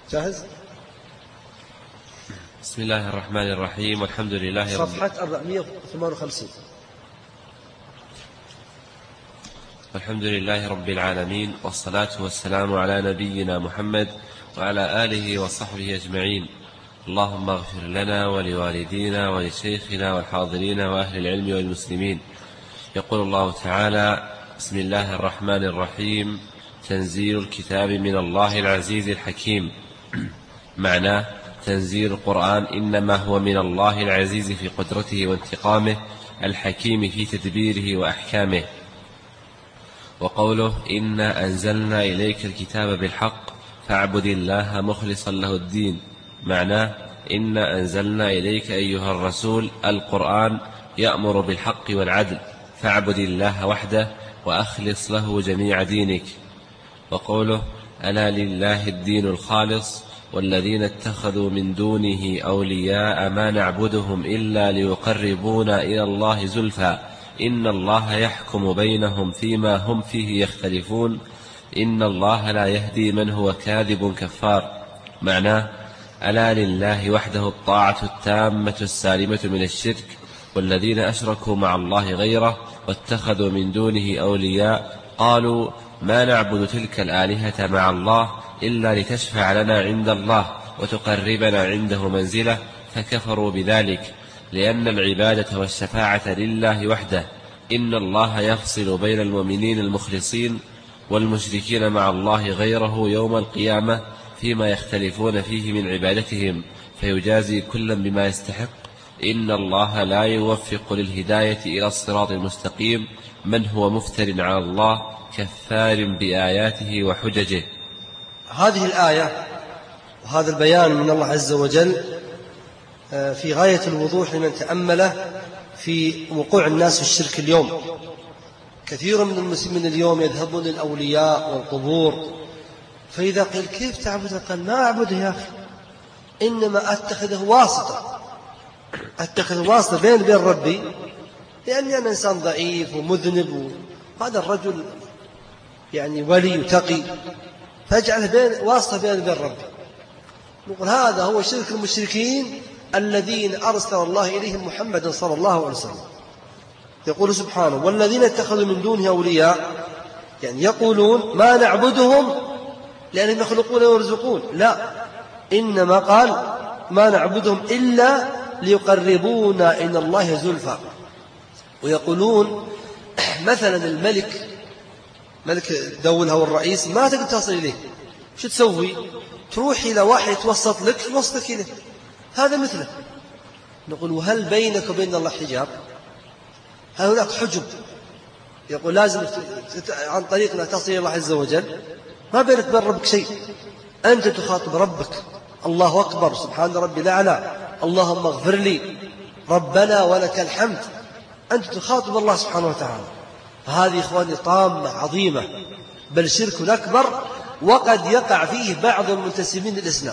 جاهز؟ بسم الله الرحمن الرحيم والحمد لله صفحة 458. الحمد لله رب العالمين، والصلاة والسلام على نبينا محمد وعلى آله وصحبه أجمعين. اللهم اغفر لنا ولوالدينا ولشيخنا والحاضرين وأهل العلم والمسلمين. يقول الله تعالى: بسم الله الرحمن الرحيم. تنزيل الكتاب من الله العزيز الحكيم. معناه: تنزيل القرآن إنما هو من الله العزيز في قدرته وانتقامه، الحكيم في تدبيره وأحكامه. وقوله: إنا أنزلنا إليك الكتاب بالحق فاعبد الله مخلصا له الدين. معناه: إنا أنزلنا إليك أيها الرسول القرآن يأمر بالحق والعدل، فاعبد الله وحده وأخلص له جميع دينك. وقوله: ألا لله الدين الخالص والذين اتخذوا من دونه أولياء ما نعبدهم إلا ليقربونا إلى الله زلفى إن الله يحكم بينهم فيما هم فيه يختلفون إن الله لا يهدي من هو كاذب كفار. معناه: ألا لله وحده الطاعة التامة السالمة من الشرك، والذين أشركوا مع الله غيره واتخذوا من دونه أولياء قالوا ما نعبد تلك الآلهة مع الله إلا لتشفع لنا عند الله وتقربنا عنده منزلة، فكفروا بذلك، لأن العبادة والشفاعة لله وحده. إن الله يفصل بين المؤمنين المخلصين والمشركين مع الله غيره يوم القيامة فيما يختلفون فيه من عبادتهم، فيجازي كلا بما يستحق. إن الله لا يوفق للهداية إلى الصراط المستقيم من هو مفتر على الله كفار بآياته وحججه. هذه الآية وهذا البيان من الله عز وجل في غاية الوضوح لمن تأمله في وقوع الناس في الشرك اليوم. كثير من المسلمين اليوم يذهبون للأولياء والقبور، فإذا قيل كيف تعبده؟ قال ما أعبده يا أخي، إنما أتخذه واسطة بين ربي، لأني أنا إنسان ضعيف ومذنب، وهذا الرجل يعني ولي وتقي، فاجعله واسطة بين ربي. نقول هذا هو شرك المشركين الذين أرسل الله إليهم محمدا صلى الله عليه وسلم. يقول سبحانه: والذين اتخذوا من دونه أولياء، يعني يقولون ما نعبدهم لأنهم يخلقون ويرزقون، لا، إنما قال ما نعبدهم إلا ليقربونا إلى الله زلفى. ويقولون مثلا ملك الدولة أو الرئيس ما تقدر تصل إليه، شو تسوي؟ تروح إلى واحد يتوسط لك يوسطك إليه، هذا مثله. نقول وهل بينك وبين الله حجاب؟ هل هناك حجب؟ يقول لازم عن طريقنا تصل إلى الله عز وجل؟ ما بينك وبين ربك شيء، أنت تخاطب ربك، الله أكبر، سبحان ربي الأعلى، اللهم اغفر لي، ربنا ولك الحمد، أنت تخاطب الله سبحانه وتعالى. هذه إخواني طامة عظيمة، بل شرك أكبر، وقد يقع فيه بعض المنتسبين للإسلام،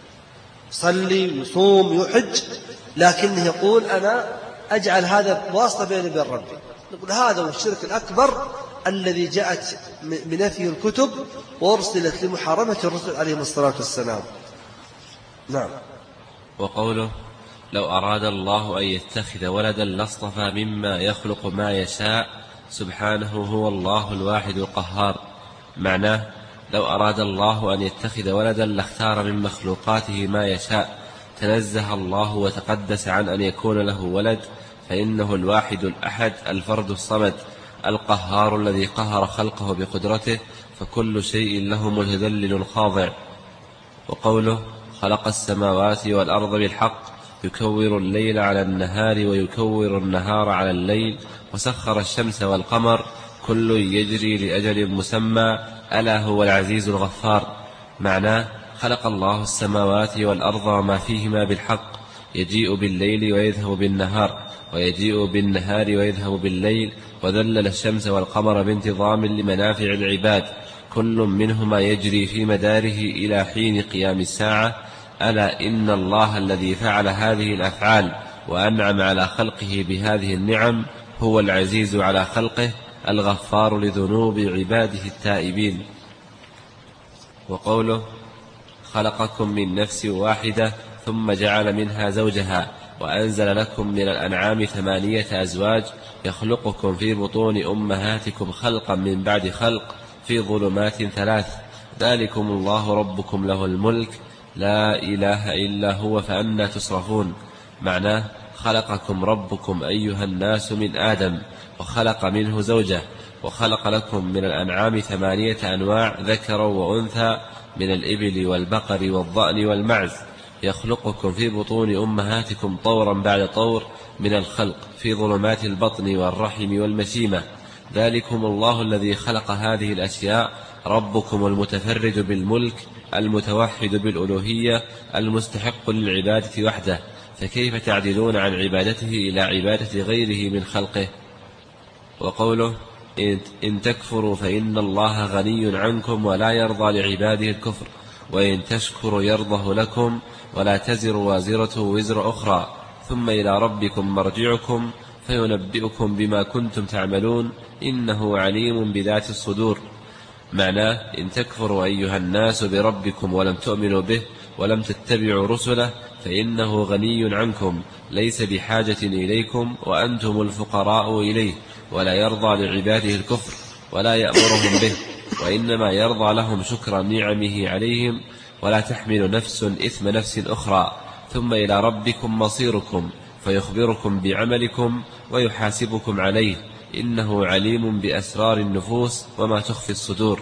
يصلي ويصوم ويحج، لكنه يقول أنا أجعل هذا واسطة بيني وبين ربي. نقول هذا هو الشرك الأكبر الذي جاءت بنفيه الكتب وأرسلت لمحاربة الرسل عليهم الصلاة والسلام. نعم. وقوله: لو أراد الله أن يتخذ ولدا لاصطفى مما يخلق ما يشاء سبحانه هو الله الواحد القهار. معناه: لو أراد الله أن يتخذ ولدا لاختار من مخلوقاته ما يشاء، تنزه الله وتقدس عن أن يكون له ولد، فإنه الواحد الأحد الفرد الصمد القهار الذي قهر خلقه بقدرته، فكل شيء له متذلل خاضع. وقوله: خلق السماوات والأرض بالحق يكور الليل على النهار ويكور النهار على الليل وسخر الشمس والقمر كل يجري لأجل مسمى ألا هو العزيز الغفار. معناه: خلق الله السماوات والأرض وما فيهما بالحق، يجيء بالليل ويذهب بالنهار، ويجيء بالنهار ويذهب بالليل، وذلل الشمس والقمر بانتظام لمنافع العباد، كل منهما يجري في مداره إلى حين قيام الساعة. ألا إن الله الذي فعل هذه الأفعال وأنعم على خلقه بهذه النعم هو العزيز على خلقه الغفار لذنوب عباده التائبين. وقوله: خلقكم من نفس واحدة ثم جعل منها زوجها وأنزل لكم من الأنعام 8 أزواج يخلقكم في بطون أمهاتكم خلقا من بعد خلق في ظلمات 3 ذلكم الله ربكم له الملك لا إله إلا هو فأنى تصرفون. معناه خلقكم ربكم أيها الناس من آدم وخلق منه زوجه وخلق لكم من الأنعام 8 أنواع ذكرا وأنثى من الإبل والبقر والضأن والمعز يخلقكم في بطون أمهاتكم طورا بعد طور من الخلق في ظلمات البطن والرحم والمشيمة ذلكم الله الذي خلق هذه الأشياء ربكم المتفرد بالملك المتوحد بالألوهية المستحق للعبادة وحده فكيف تعدلون عن عبادته إلى عبادة غيره من خلقه. وقوله إن تكفروا فإن الله غني عنكم ولا يرضى لعباده الكفر وإن تشكروا يرضه لكم ولا تزر وازرة وزر أخرى ثم إلى ربكم مرجعكم فينبئكم بما كنتم تعملون إنه عليم بذات الصدور. معناه إن تكفروا أيها الناس بربكم ولم تؤمنوا به ولم تتبعوا رسله فإنه غني عنكم ليس بحاجة إليكم وأنتم الفقراء إليه ولا يرضى لعباده الكفر ولا يأمرهم به وإنما يرضى لهم شكر نعمه عليهم ولا تحمل نفس إثم نفس أخرى ثم إلى ربكم مصيركم فيخبركم بعملكم ويحاسبكم عليه إنه عليم بأسرار النفوس وما تخفي الصدور.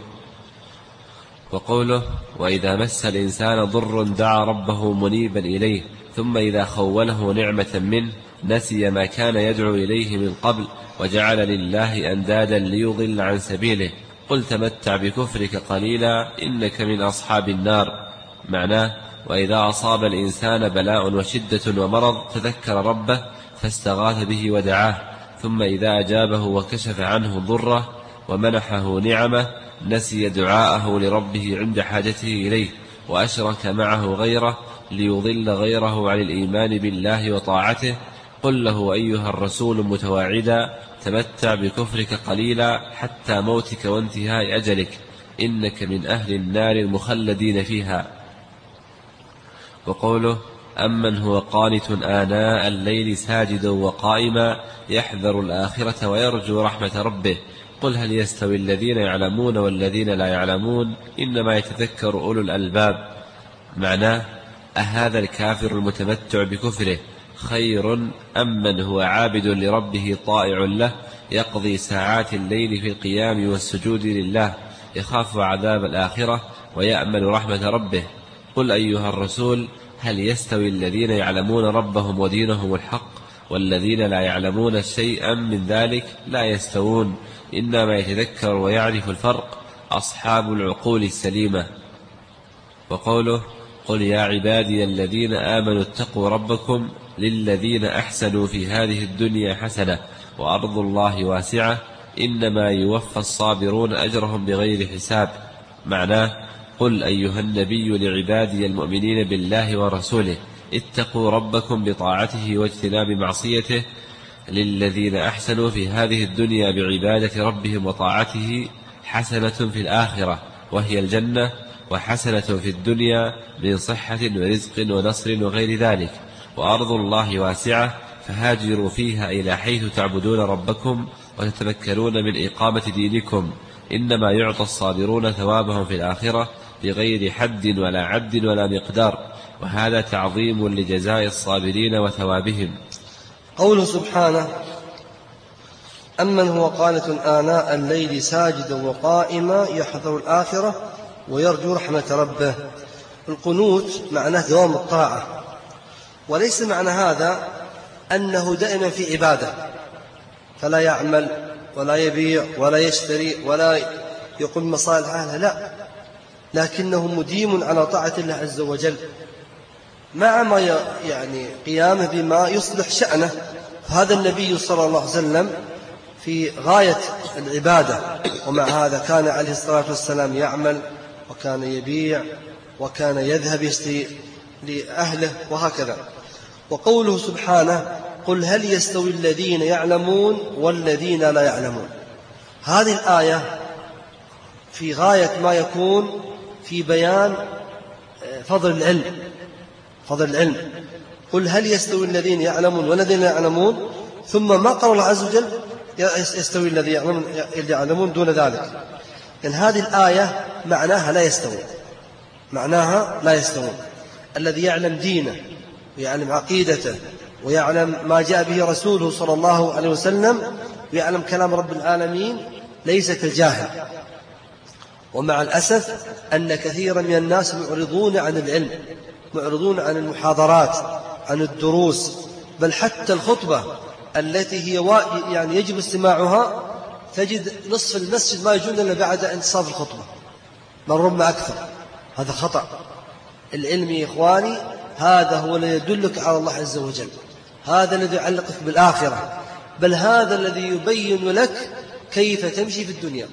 وقوله وإذا مس الإنسان ضر دعا ربه منيبا إليه ثم إذا خوله نعمة منه نسي ما كان يدعو إليه من قبل وجعل لله أندادا ليضل عن سبيله قل تمتع بكفرك قليلا إنك من أصحاب النار. معناه وإذا أصاب الإنسان بلاء وشدة ومرض تذكر ربه فاستغاث به ودعاه ثم إذا أجابه وكشف عنه ضره ومنحه نعمه نسي دعاءه لربه عند حاجته إليه وأشرك معه غيره ليضل غيره عن الإيمان بالله وطاعته قل له أيها الرسول متواعدا تمتع بكفرك قليلا حتى موتك وانتهاء أجلك إنك من أهل النار المخلدين فيها. وقوله أمن هو قانت آناء الليل ساجدا وقائما يحذر الآخرة ويرجو رحمة ربه قل هل يستوي الذين يعلمون والذين لا يعلمون إنما يتذكر أولو الألباب. معناه أهذا الكافر المتمتع بكفره خير أم من هو عابد لربه طائع له يقضي ساعات الليل في القيام والسجود لله يخاف عذاب الآخرة ويأمل رحمة ربه قل أيها الرسول هل يستوي الذين يعلمون ربهم ودينهم الحق والذين لا يعلمون شيئا من ذلك لا يستوون إنما يتذكر ويعرف الفرق أصحاب العقول السليمة. وقوله قل يا عبادي الذين آمنوا اتقوا ربكم للذين أحسنوا في هذه الدنيا حسنة وأرض الله واسعة إنما يوفى الصابرون أجرهم بغير حساب. معناه قل أيها النبي لعبادي المؤمنين بالله ورسوله اتقوا ربكم بطاعته واجتناب معصيته للذين أحسنوا في هذه الدنيا بعبادة ربهم وطاعته حسنة في الآخرة وهي الجنة وحسنة في الدنيا من صحة ورزق ونصر وغير ذلك وأرض الله واسعة فهاجروا فيها إلى حيث تعبدون ربكم وتتمكنون من إقامة دينكم إنما يعطى الصابرون ثوابهم في الآخرة بغير حد ولا عد ولا مقدار وهذا تعظيم لجزاء الصابرين وثوابهم. قوله سبحانه أمن هو قانت آناء الليل ساجدا وقائما يحذر الآخرة ويرجو رحمة ربه. القنوت معناه دوام الطاعة وليس معنى هذا أنه دائما في عبادة فلا يعمل ولا يبيع ولا يشتري ولا يقوم مصالح أهله لا لكنه مديم على طاعة الله عز وجل مع ما يعني قيامه بما يصلح شأنه. هذا النبي صلى الله عليه وسلم في غاية العبادة ومع هذا كان عليه الصلاة والسلام يعمل وكان يبيع وكان يذهب يشتري لأهله وهكذا. وقوله سبحانه قل هل يستوي الذين يعلمون والذين لا يعلمون هذه الآية في غاية ما يكون في بيان فضل العلم، فضل العلم. قل هل يستوي الذين يعلمون والذين لا يعلمون، ثم ما قال الله عز وجل يستوي الذين يعلمون دون ذلك. يعني هذه الآية معناها لا يستوي، معناها لا يستوي. الذي يعلم دينه ويعلم عقيدته ويعلم ما جاء به رسوله صلى الله عليه وسلم ويعلم كلام رب العالمين ليس كالجاهل. ومع الأسف أن كثيرا من الناس معرضون عن العلم، معرضون عن المحاضرات، عن الدروس، بل حتى الخطبة التي هي يعني يجب استماعها تجد نصف المسجد ما يجون إلا بعد انتصاف الخطبة، بل ربما أكثر. هذا خطأ. العلم يا إخواني هذا هو الذي يدلك على الله عز وجل، هذا الذي يعلقك بالآخرة، بل هذا الذي يبين لك كيف تمشي في الدنيا.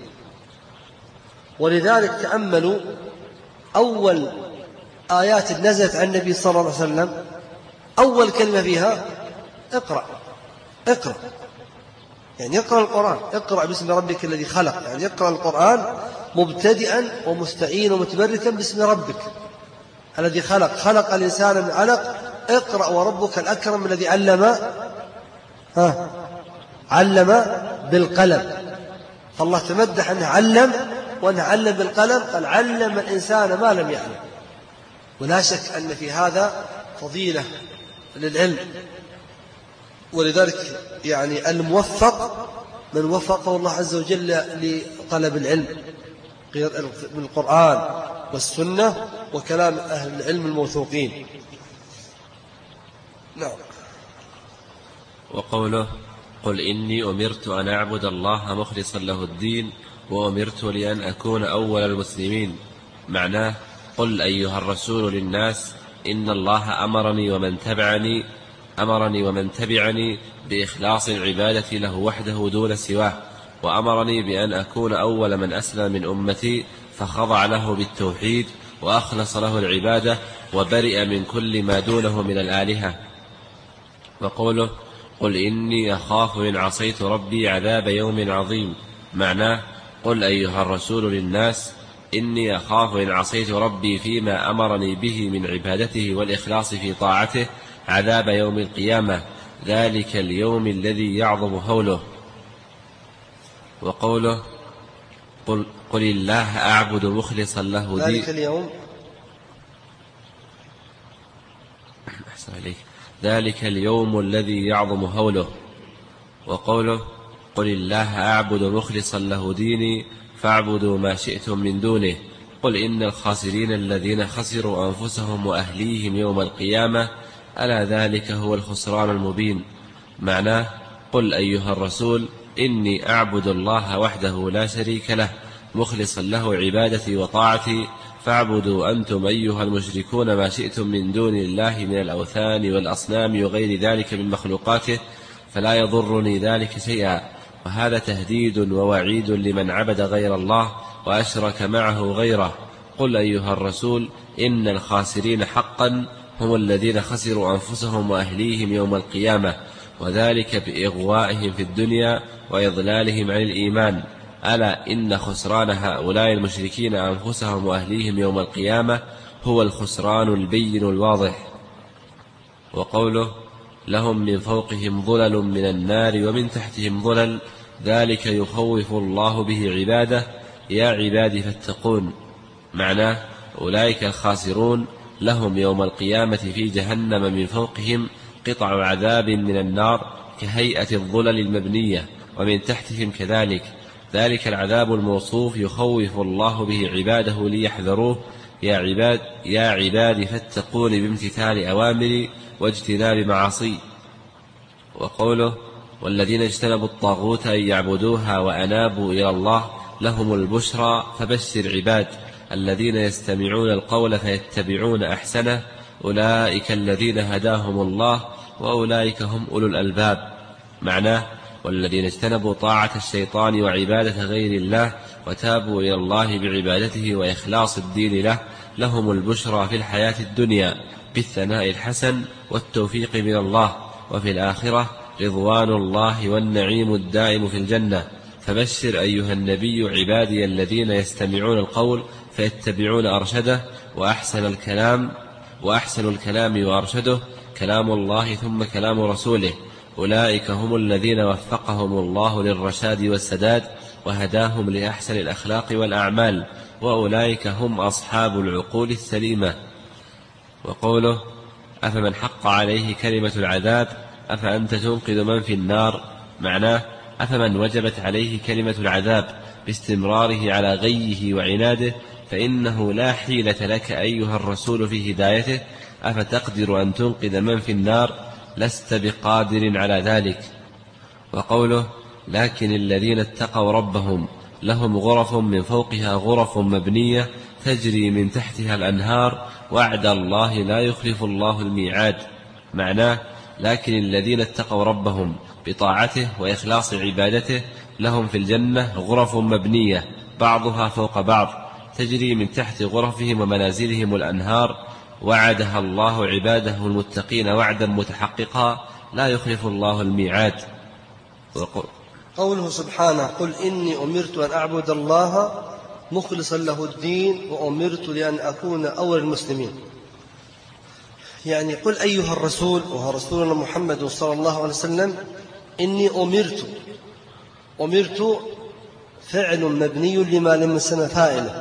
ولذلك تأملوا أول آيات نزلت عن النبي صلى الله عليه وسلم، أول كلمة فيها اقرأ، اقرأ، يعني اقرأ القرآن، اقرأ باسم ربك الذي خلق، يعني اقرأ القرآن مبتدئا ومستعينا ومتبركا باسم ربك الذي خلق، خلق الإنسان من علق، اقرأ وربك الأكرم الذي علم بالقلم. فالله تمدح أنه علم، وأنه علم بالقلم، قال علم الإنسان ما لم يعلم. ولا شك أن في هذا فضيلة للعلم. ولذلك يعني الموفق من وفقه الله عز وجل لطلب العلم من القرآن والسنة وكلام أهل العلم الموثوقين. نعم. وقوله قل إني أمرت أن أعبد الله مخلصا له الدين وأمرت لأن أكون أول المسلمين، معناه قل أيها الرسول للناس إن الله أمرني ومن تبعني بإخلاص العبادة له وحده دون سواه، وأمرني بأن أكون أول من أسلم من أمتي فخضع له بالتوحيد وأخلص له العبادة وبرئ من كل ما دونه من الآلهة. وقوله قل إني أخاف إن عصيت ربي عذاب يوم عظيم، معناه قل أيها الرسول للناس إني أخاف إن عصيت ربي فيما أمرني به من عبادته والإخلاص في طاعته عذاب يوم القيامة، ذلك اليوم الذي يعظم هوله. وقوله قل الله أعبد مخلصا له دين، ذلك اليوم الذي يعظم هوله. وقوله قل الله أعبد مخلصا له ديني فاعبدوا ما شئتم من دونه، قل إن الخاسرين الذين خسروا أنفسهم وأهليهم يوم القيامة ألا ذلك هو الخسران المبين، معناه قل أيها الرسول إني أعبد الله وحده لا شريك له مخلصا له عبادتي وطاعتي، فاعبدوا أنتم أيها المشركون ما شئتم من دون الله من الأوثان والأصنام وغير ذلك من مخلوقاته، فلا يضرني ذلك شيئا. وهذا تهديد ووعيد لمن عبد غير الله وأشرك معه غيره. قل أيها الرسول إن الخاسرين حقا هم الذين خسروا أنفسهم وأهليهم يوم القيامة، وذلك بإغوائهم في الدنيا وإضلالهم عن الإيمان، ألا إن خسران هؤلاء المشركين أنفسهم وأهليهم يوم القيامة هو الخسران البين الواضح. وقوله لهم من فوقهم ظلل من النار ومن تحتهم ظلل، ذلك يخوف الله به عباده يا عبادي فاتقون، معناه أولئك الخاسرون لهم يوم القيامة في جهنم من فوقهم قطع عذاب من النار كهيئة الظلل المبنية، ومن تحتهم كذلك، ذلك العذاب الموصوف يخوف الله به عباده ليحذروه يا عبادي فاتقون بامتثال أوامري واجتناب معاصي. وقوله والذين اجتنبوا الطاغوت أن يعبدوها وأنابوا إلى الله لهم البشرى فبشر عباد الذين يستمعون القول فيتبعون أحسنه أولئك الذين هداهم الله وأولئك هم أولو الألباب، معناه والذين اجتنبوا طاعة الشيطان وعبادة غير الله وتابوا إلى الله بعبادته وإخلاص الدين له لهم البشرى في الحياة الدنيا بالثناء الحسن والتوفيق من الله، وفي الآخرة رضوان الله والنعيم الدائم في الجنة. فبشر أيها النبي عبادي الذين يستمعون القول فيتبعون أرشده وأحسن الكلام وأرشده كلام الله ثم كلام رسوله. أولئك هم الذين وفقهم الله للرشاد والسداد وهداهم لأحسن الأخلاق والأعمال، وأولئك هم أصحاب العقول السليمة. وقوله أفمن حق عليه كلمة العذاب أفأنت تنقذ من في النار، معناه أفمن وجبت عليه كلمة العذاب باستمراره على غيه وعناده فإنه لا حيلة لك أيها الرسول في هدايته، أفتقدر أن تنقذ من في النار؟ لست بقادر على ذلك. وقوله لكن الذين اتقوا ربهم لهم غرف من فوقها غرف مبنية تجري من تحتها الأنهار وعد الله لا يخلف الله الميعاد، معناه لكن الذين اتقوا ربهم بطاعته وإخلاص عبادته لهم في الجنة غرف مبنية بعضها فوق بعض تجري من تحت غرفهم ومنازلهم الأنهار، وعدها الله عباده المتقين وعدا متحققا لا يخلف الله الميعاد. قوله سبحانه قل إني أمرت أن أعبد الله مخلصا له الدين وأمرت لأن أكون أول المسلمين، يعني قل أيها الرسول وهو رسولنا محمد صلى الله عليه وسلم إني أمرت فعل مبني لما لم يسمى فاعله،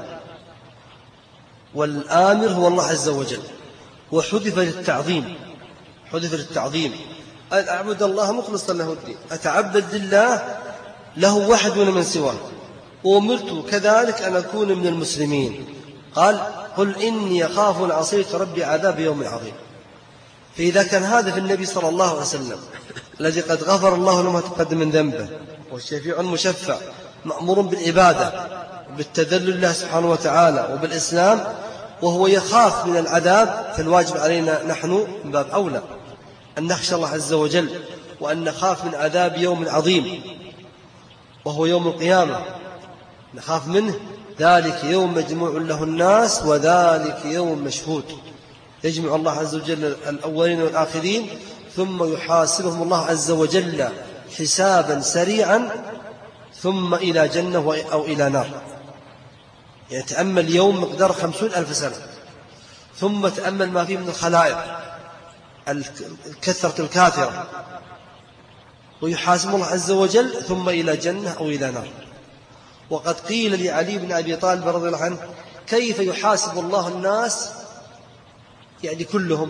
والآمر هو الله عز وجل، وحذف للتعظيم أن أعبد الله مخلصا له الدين، أتعبد لله له وحد دون من سواه، وأمرت كذلك أن أكون من المسلمين. قال قل إني أخاف إن عصيت ربي عذاب يوم عظيم. فإذا كان هذا في النبي صلى الله عليه وسلم الذي قد غفر الله له ما تقدم من ذنبه والشفيع المشفع مأمور بالعبادة بالتذلل لله سبحانه وتعالى وبالإسلام، وهو يخاف من العذاب، فالواجب علينا نحن من باب أولى أن نخشى الله عز وجل وأن نخاف من عذاب يوم عظيم وهو يوم القيامة، نخاف منه. ذلك يوم مجموع له الناس وذلك يوم مشهود، يجمع الله عز وجل الأولين والآخرين ثم يحاسبهم الله عز وجل حسابا سريعا ثم إلى جنة أو إلى نار. يعني تأمل يوم مقدار 50,000 سنة، ثم تأمل ما فيه من الخلائق الكثرة الكاثرة، ويحاسب الله عز وجل ثم إلى جنة أو إلى نار. وقد قيل لعلي بن أبي طالب رضي الله عنه كيف يحاسب الله الناس يعني كلهم،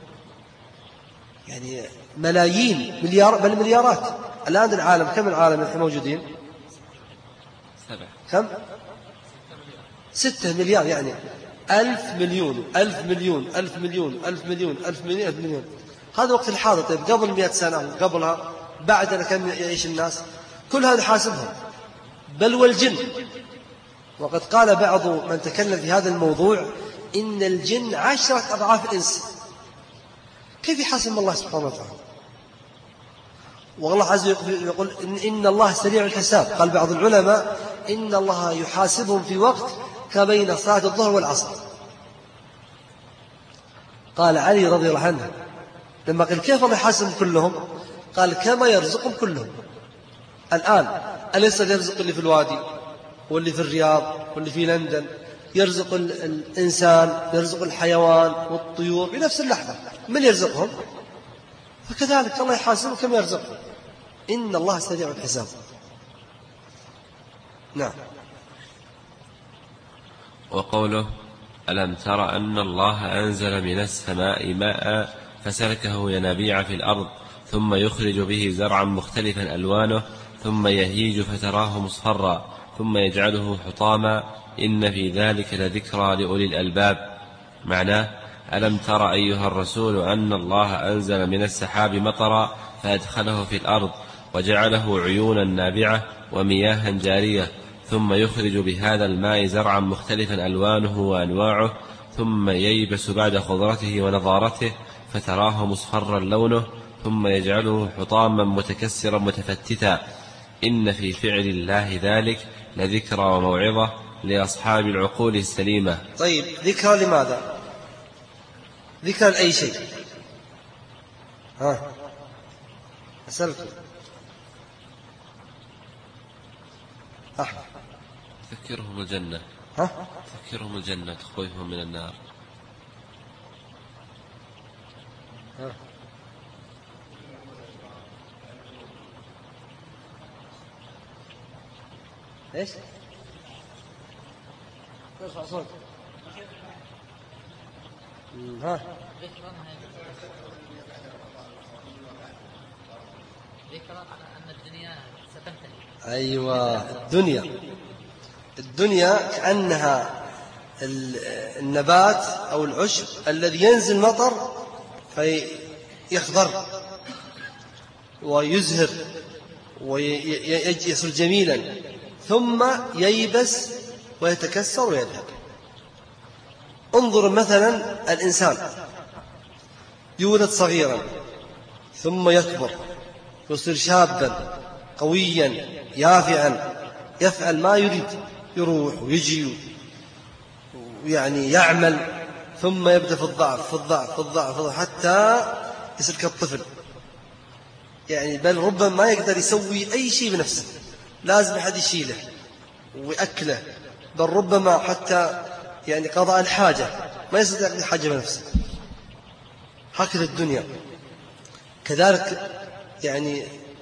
يعني ملايين بل مليارات. الآن العالم كم العالم الحين موجودين؟ 7. كم؟ 6 مليار، يعني 1000 مليون 1000 مليون 1000 مليون 1000 مليون 1000 مليون 1000 مليون. هذا وقت الحاضر. طيب قبل 100 سنة قبلها بعدنا كم يعيش الناس؟ كل هذا حاسبهم، بل والجن. وقد قال بعض من تكلم في هذا الموضوع إن الجن 10 أضعاف الإنس. كيف يحاسب الله سبحانه وتعالى؟ والله عز وجل يقول إن الله سريع الحساب. قال بعض العلماء إن الله يحاسبهم في وقت كبين صلاة الظهر والعصر. قال علي رضي الله عنه لما قال كيف الله يحاسبهم كلهم؟ قال كما يرزقهم كلهم. الآن أليس يرزق اللي في الوادي واللي في الرياض واللي في لندن، يرزق الإنسان، يرزق الحيوان والطيور بنفس اللحظة، من يرزقهم؟ فكذلك الله يحاسبهم كما يرزقهم، إن الله سريع الحساب. نعم. وقوله ألم تر أن الله أنزل من السماء ماء فسلكه ينابيع في الأرض ثم يخرج به زرعا مختلفا ألوانه ثم يهيج فتراه مصفرا ثم يجعله حطاما إن في ذلك لذكرى لأولي الألباب. معناه ألم تر أيها الرسول أن الله أنزل من السحاب مطرا فأدخله في الأرض وجعله عيونا نابعة ومياها جارية ثم يخرج بهذا الماء زرعا مختلفا ألوانه وأنواعه ثم ييبس بعد خضرته ونضارته فتراه مصفرا لونه ثم يجعله حطاما متكسرا متفتتا إن في فعل الله ذلك لذكرى وموعظة لأصحاب العقول السليمة. طيب ذكرى لماذا؟ ذكرى لأي شيء؟ أسألكم. تذكرهم الجنة. تذكرهم الجنة تخويفهم من النار. ايش؟ ارفع صوت. ها ذكر أن الدنيا ستنتهي. أيوة، الدنيا كأنها النبات أو العشب الذي ينزل مطر فيخضر ويزهر ويصير جميلا، ثم ييبس ويتكسر ويذهب. انظر مثلا الإنسان يولد صغيرا ثم يكبر يصير شابا قويا يافعا، يفعل ما يريد، يروح ويجي يعني يعمل، ثم يبدأ في الضعف حتى يصير كالطفل. يعني بل ربما ما يقدر يسوي أي شيء بنفسه، لازم أحد يشيله ويأكله، بل ربما حتى يعني قضاء الحاجة ما يستطيع يقضي حاجة بنفسه. هكذا الدنيا كذلك، يعني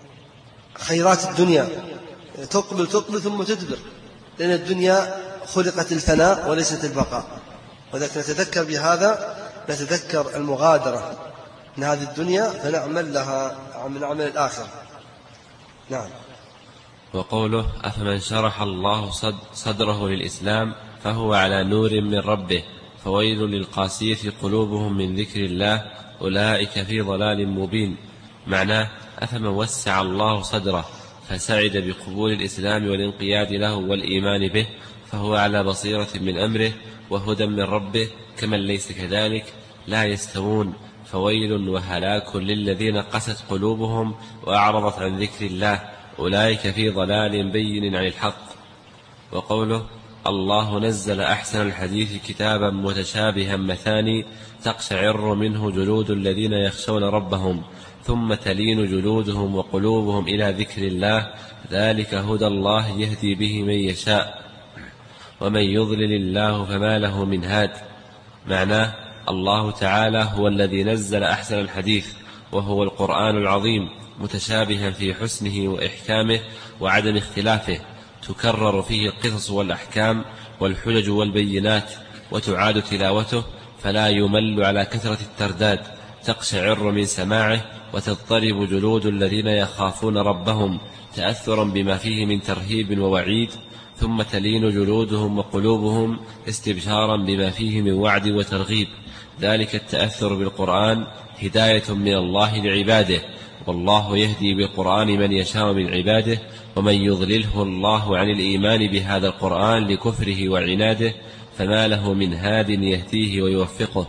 خيرات الدنيا تقبل ثم تدبر، لأن الدنيا خلقت الفناء وليست البقاء. وذلك نتذكر بهذا، نتذكر المغادرة من هذه الدنيا فنعمل لها من عمل الآخرة. نعم. وقوله: أفمن شرح الله صدره للإسلام فهو على نور من ربه فويل للقاسية قلوبهم من ذكر الله أولئك في ضلال مبين. معناه: أفمن وسع الله صدره فسعد بقبول الإسلام والانقياد له والإيمان به فهو على بصيرة من أمره وهدى من ربه، كمن ليس كذلك لا يستوون، فويل وهلاك للذين قست قلوبهم وأعرضت عن ذكر الله أولئك في ضلال بين عن الحق. وقوله: الله نزل أحسن الحديث كتابا متشابها مثاني تقشعر منه جلود الذين يخشون ربهم ثم تلين جلودهم وقلوبهم إلى ذكر الله ذلك هدى الله يهدي به من يشاء ومن يضلل الله فما له من هاد. معناه: الله تعالى هو الذي نزل أحسن الحديث وهو القرآن العظيم متشابها في حسنه وإحكامه وعدم اختلافه، تكرر فيه القصص والأحكام والحجج والبينات، وتعاد تلاوته فلا يمل على كثرة الترداد، تقشعر من سماعه وتضطرب جلود الذين يخافون ربهم تأثرا بما فيه من ترهيب ووعيد، ثم تلين جلودهم وقلوبهم استبشارا بما فيه من وعد وترغيب. ذلك التأثر بالقرآن هداية من الله لعباده، والله يهدي بالقرآن من يشاء من عباده، ومن يضلله الله عن الإيمان بهذا القرآن لكفره وعناده فما له من هاد يهديه ويوفقه.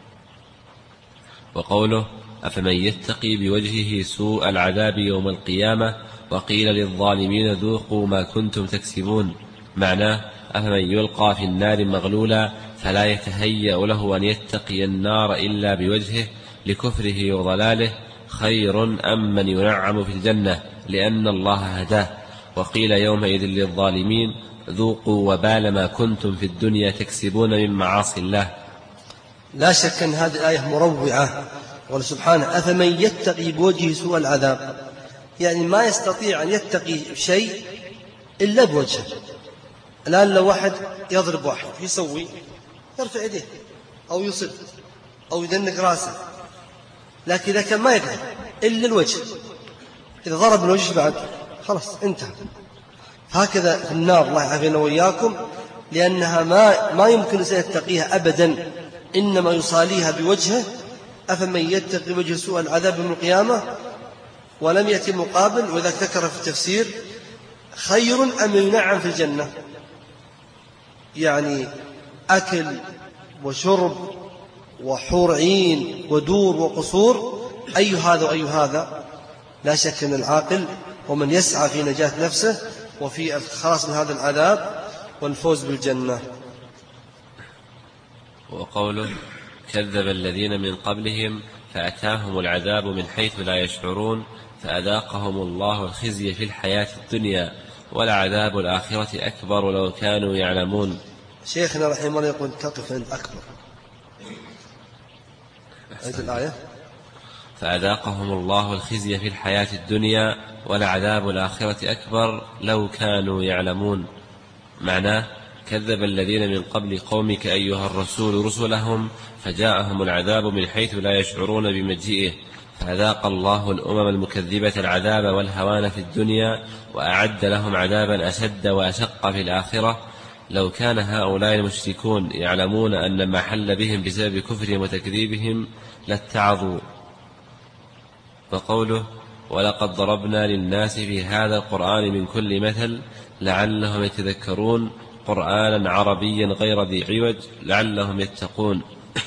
وقوله: أفمن يتقي بوجهه سوء العذاب يوم القيامة وقيل للظالمين ذوقوا ما كنتم تكسبون. معناه: أفمن يلقى في النار مغلولا فلا يتهيأ له أن يتقي النار إلا بوجهه لكفره وضلاله خير أم من ينعم في الجنة لأن الله هداه. وقيل يومئذ للظالمين ذوقوا وبال ما كنتم في الدنيا تكسبون من معاصي الله. لا شك أن هذه الآية مروعة. قال سبحانه: أفمن يتقي بوجهه سوء العذاب، يعني ما يستطيع أن يتقي شيء إلا بوجهه. الآن لو واحد يضرب واحد يسوي؟ يرفع يديه أو يصب أو يدنق راسه، لكن إذا كان ما يقدر إلا الوجه، إذا ضرب الوجه بعد خلاص انتهى. هكذا في النار، الله يعافينا وإياكم، لأنها ما يمكن أن يتقيها أبدا، إنما يصاليها بوجهه. أفمن يتقي وجه سوء العذاب يوم القيامة، ولم يأتي مقابل. وذلك ذكر في التفسير: خير أم ينعم في الجنة، يعني أكل وشرب وحور عين ودور وقصور، أي هذا وأي هذا. لا شك أن العاقل ومن يسعى في نجاة نفسه وفي الخلاص من هذا العذاب والفوز بالجنة. وقوله: كذب الذين من قبلهم فأتاهم العذاب من حيث لا يشعرون فأذاقهم الله الخزي في الحياة الدنيا ولعذاب الآخرة أكبر لو كانوا يعلمون. شيخنا رحمه الله يقول: تقف عند أكبر. هذه الآية فأذاقهم الله الخزي في الحياة الدنيا ولعذاب الآخرة أكبر لو كانوا يعلمون. معناه كذب الذين من قبل قومك أيها الرسول رسلهم فجاءهم العذاب من حيث لا يشعرون بمجيئه، فأذاق الله الأمم المكذبة العذاب والهوان في الدنيا وأعد لهم عذابا أشد وأشق في الآخرة. لو كان هؤلاء المشركون يعلمون أن ما حل بهم بسبب كفرهم وتكذيبهم لاتعظوا. وقوله ولقد ضربنا للناس في هذا القرآن من كل مثل لعلهم يتذكرون، قرآنا عربيا غير ذي عوج لعلهم يتقون.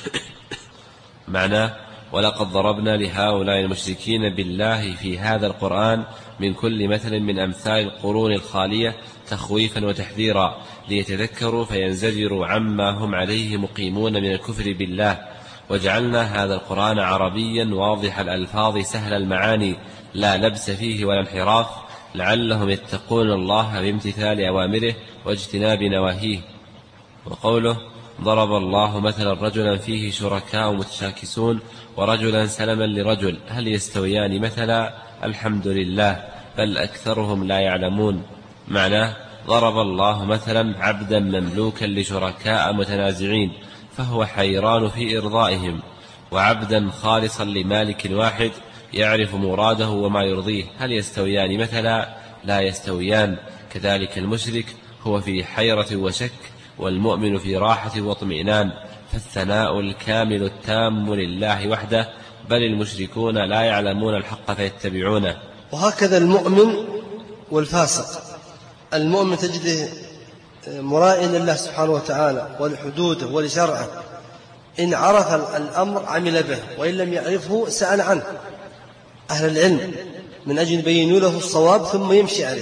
معناه ولقد ضربنا لهؤلاء المشركين بالله في هذا القرآن من كل مثل من أمثال القرون الخالية تخويفا وتحذيرا ليتذكروا فينزجروا عما هم عليه مقيمون من الكفر بالله. وجعلنا هذا القرآن عربيا واضح الألفاظ سهل المعاني لا لبس فيه ولا انحراف لعلهم يتقون الله بامتثال أوامره واجتناب نواهيه. وقوله ضرب الله مثلا رجلا فيه شركاء متشاكسون ورجلا سلما لرجل هل يستويان مثلا الحمد لله بل أكثرهم لا يعلمون. معناه ضرب الله مثلا عبدا مملوكا لشركاء متنازعين فهو حيران في إرضائهم، وعبدا خالصا لمالك واحد يعرف مراده وما يرضيه هل يستويان مثلا لا يستويان. كذلك المشرك هو في حيرة وشك والمؤمن في راحة واطمئنان، فالثناء الكامل التام لله وحده بل المشركون لا يعلمون الحق فيتبعونه. وهكذا المؤمن والفاسق. المؤمن تجده مرائيا لله سبحانه وتعالى ولحدوده ولشرعه، إن عرف الأمر عمل به وإن لم يعرفه سأل عنه أهل العلم من أجل يبينوا له الصواب ثم يمشي عليه.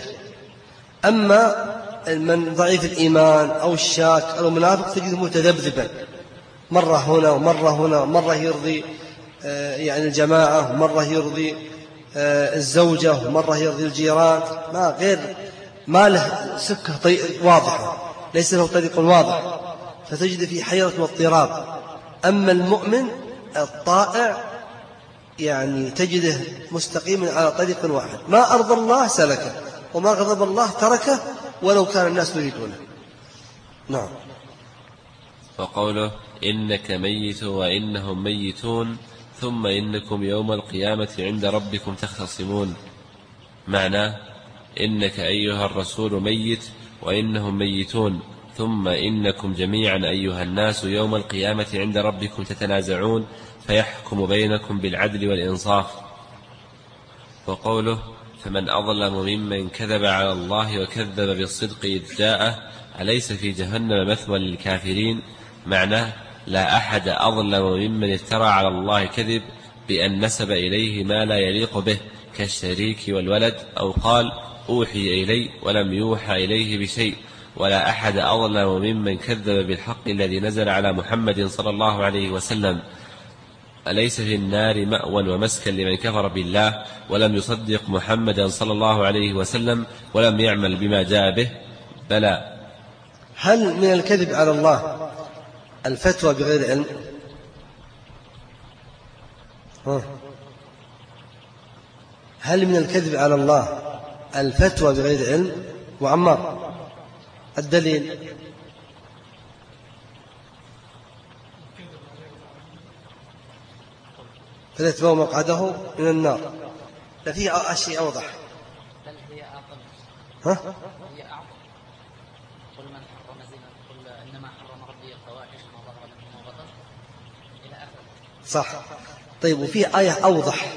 أما من ضعيف الإيمان أو الشاك أو المنافق تجده متذبذبا مرة هنا ومرة هنا، مرة يرضي يعني الجماعة ومرة يرضي الزوجة ومرة يرضي الجيران، ما له سكة واضحة، ليس له طريق واضح، فتجد في حيرة واضطراب. أما المؤمن الطائع يعني تجده مستقيما على طريق واحد، ما أرضى الله سلكه وما غضب الله تركه ولو كان الناس يريدونه. نعم. وقوله إنك ميت وإنهم ميتون ثم إنكم يوم القيامة عند ربكم تختصمون. معناه إنك أيها الرسول ميت وإنهم ميتون ثم إنكم جميعا أيها الناس يوم القيامة عند ربكم تتنازعون فيحكم بينكم بالعدل والإنصاف. وقوله فمن أظلم ممن كذب على الله وكذب بالصدق إذ جاءه أليس في جهنم مثوى للكافرين. معناه لا أحد أظلم ممن افترى على الله كذب بأن نسب إليه ما لا يليق به كالشريك والولد، أو قال أوحي إلي ولم يوحى إليه بشيء. ولا أحد أظلم ممن كذب بالحق الذي نزل على محمد صلى الله عليه وسلم. أليس في النار مأوى ومسكن لمن كفر بالله ولم يصدق محمدا صلى الله عليه وسلم ولم يعمل بما جاء به؟ بلى. هل من الكذب على الله الفتوى بغير علم؟ هل من الكذب على الله الفتوى بغير علم؟ وعمار الدليل؟ فليتبوأ مقعده من النار. لا فيه أشياء أوضح. بل هي أعظم. هي أعظم. قل من حرم الزنا، قل إنما حرم ربي الفواحش ما ظهر منها وما بطن إلى آخره. صح. طيب وفيه آية أوضح،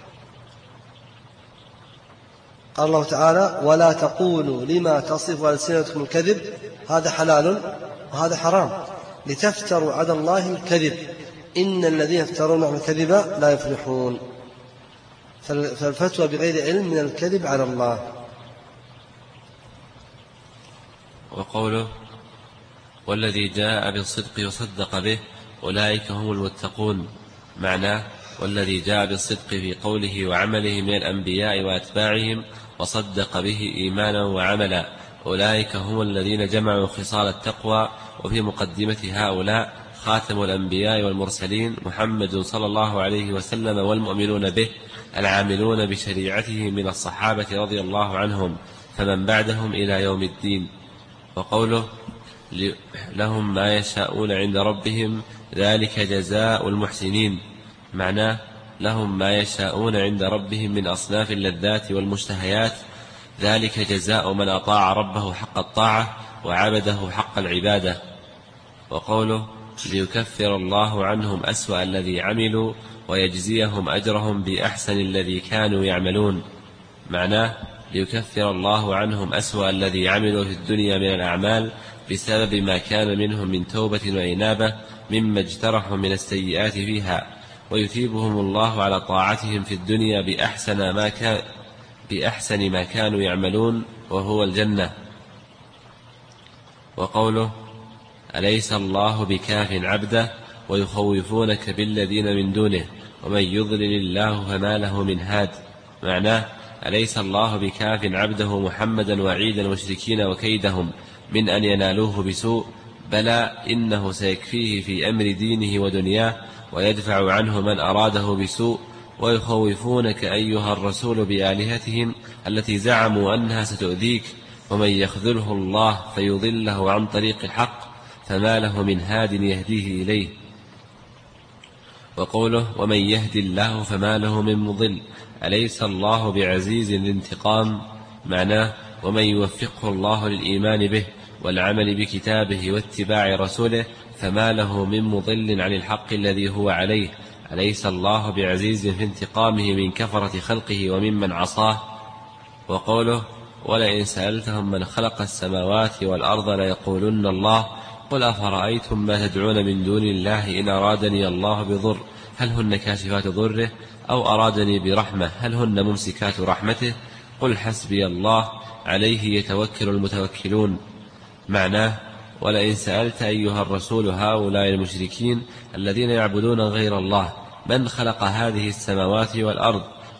قال الله تعالى ولا تقولوا لما تصف ألسنتكم الكذب هذا حلال وهذا حرام لتفتروا على الله الكذب إن الذين يفترون على الكذب لا يفلحون. فالفتوى بغير علم من الكذب على الله. وقوله والذي جاء بالصدق وصدق به أولئك هم المتقون. معناه والذي جاء بالصدق في قوله وعمله من الأنبياء وأتباعهم وصدق به إيمانا وعملا أولئك هم الذين جمعوا خصال التقوى. وفي مقدمة هؤلاء خاتم الأنبياء والمرسلين محمد صلى الله عليه وسلم والمؤمنون به العاملون بشريعته من الصحابة رضي الله عنهم فمن بعدهم إلى يوم الدين. وقوله لهم ما يشاءون عند ربهم ذلك جزاء المحسنين، معناه لهم ما يشاءون عند ربهم من أصناف اللذات والمشتهيات، ذلك جزاء من أطاع ربه حق الطاعة وعبده حق العبادة. وقوله ليكفر الله عنهم أسوأ الذي عملوا ويجزيهم أجرهم بأحسن الذي كانوا يعملون، معناه ليكفر الله عنهم أسوأ الذي عملوا في الدنيا من الأعمال بسبب ما كان منهم من توبة وإنابة مما اجترحوا من السيئات فيها، ويثيبهم الله على طاعتهم في الدنيا بأحسن ما كانوا يعملون وهو الجنة. وقوله أليس الله بكاف عبده ويخوفونك بالذين من دونه ومن يضلل الله فما له من هاد، معناه أليس الله بكاف عبده محمدا وعيد المشركين وكيدهم من أن ينالوه بسوء، بلى إنه سيكفيه في أمر دينه ودنياه ويدفع عنه من أراده بسوء. ويخوفونك أيها الرسول بآلهتهم التي زعموا أنها ستؤذيك، ومن يخذله الله فيضله عن طريق الحق فما له من هاد يهديه إليه. وقوله ومن يهد الله فما له من مضل، أليس الله بعزيز الانتقام، معناه ومن يوفقه الله للإيمان به والعمل بكتابه واتباع رسوله فما له من مضل عن الحق الذي هو عليه، أليس الله بعزيز في انتقامه من كفرة خلقه وممن عصاه. وقوله ولئن سألتهم من خلق السماوات والأرض ليقولن الله قل أفرأيتم ما تدعون من دون الله إن أرادني الله بضر هل هن كاشفات ضره أو أرادني برحمة هل هن ممسكات رحمته قل حسبي الله عليه يتوكل المتوكلون، معناه ولئن سألت أيها الرسول هؤلاء المشركين الذين يعبدون غير الله من خلق هذه السماوات والأرض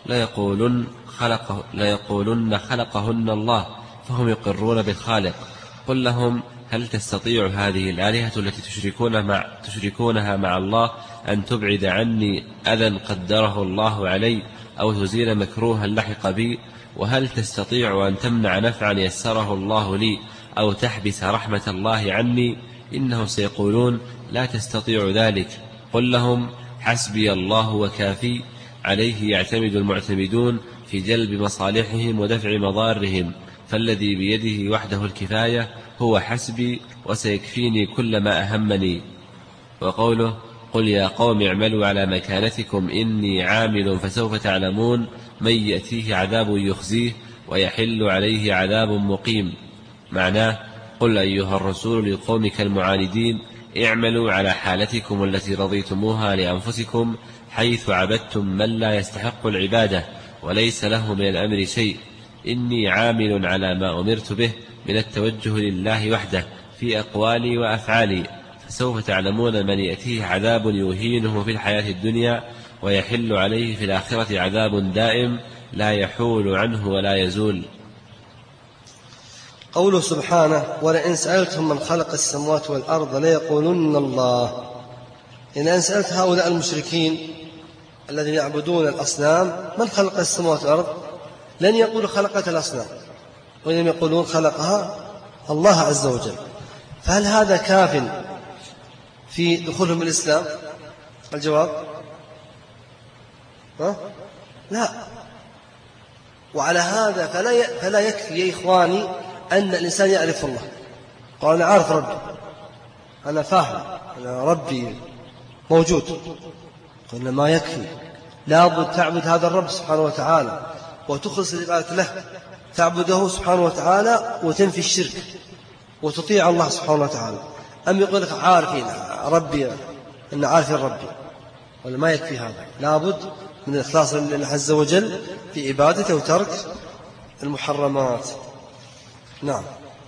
ليقولن خلقهن الله، فهم يقرون بالخالق. قل لهم هل تستطيع هذه الآلهة التي تشركونها مع الله أن تبعد عني أذى قدره الله علي أو تزيل مكروها لحق بي، وهل تستطيع أن تمنع نفعا يسره الله لي أو تحبس رحمة الله عني؟ إنهم سيقولون لا تستطيع ذلك. قل لهم حسبي الله وكافي، عليه يعتمد المعتمدون في جلب مصالحهم ودفع مضارهم، فالذي بيده وحده الكفاية هو حسبي وسيكفيني كل ما أهمني. وقوله قل يا قوم اعملوا على مكانتكم إني عامل فسوف تعلمون من يأتيه عذاب يخزيه ويحل عليه عذاب مقيم، معناه قل أيها الرسول لقومك المعاندين اعملوا على حالتكم التي رضيتموها لأنفسكم حيث عبدتم من لا يستحق العبادة وليس له من الأمر شيء، إني عامل على ما أمرت به من التوجه لله وحده في أقوالي وأفعالي، فسوف تعلمون من يأتيه عذاب يهينه في الحياة الدنيا ويحل عليه في الآخرة عذاب دائم لا يحول عنه ولا يزول. قوله سبحانه ولئن سألتهم من خلق السماوات والأرض ليقولن الله، إن أن سألت هؤلاء المشركين الذين يعبدون الأصنام من خلق السماوات والأرض لن يقولوا خلقت الأصنام، وإنما يقولون خلقها الله عز وجل. فهل هذا كاف في دخولهم الإسلام؟ الجواب لا. وعلى هذا فلا يكفي يا إخواني أن الإنسان يعرف الله، قال أنا عارف ربي، أنا فاهم، أنا ربي موجود، قلنا ما يكفي، لابد تعبد هذا الرب سبحانه وتعالى وتخلص العبادة له، تعبده سبحانه وتعالى وتنفي الشرك وتطيع الله سبحانه وتعالى. أم يقول لك عارفين ربي أن عارفين ربي، ولا ما يكفي هذا، لابد من الإخلاص لله عز وجل في عبادته وترك المحرمات. نعم.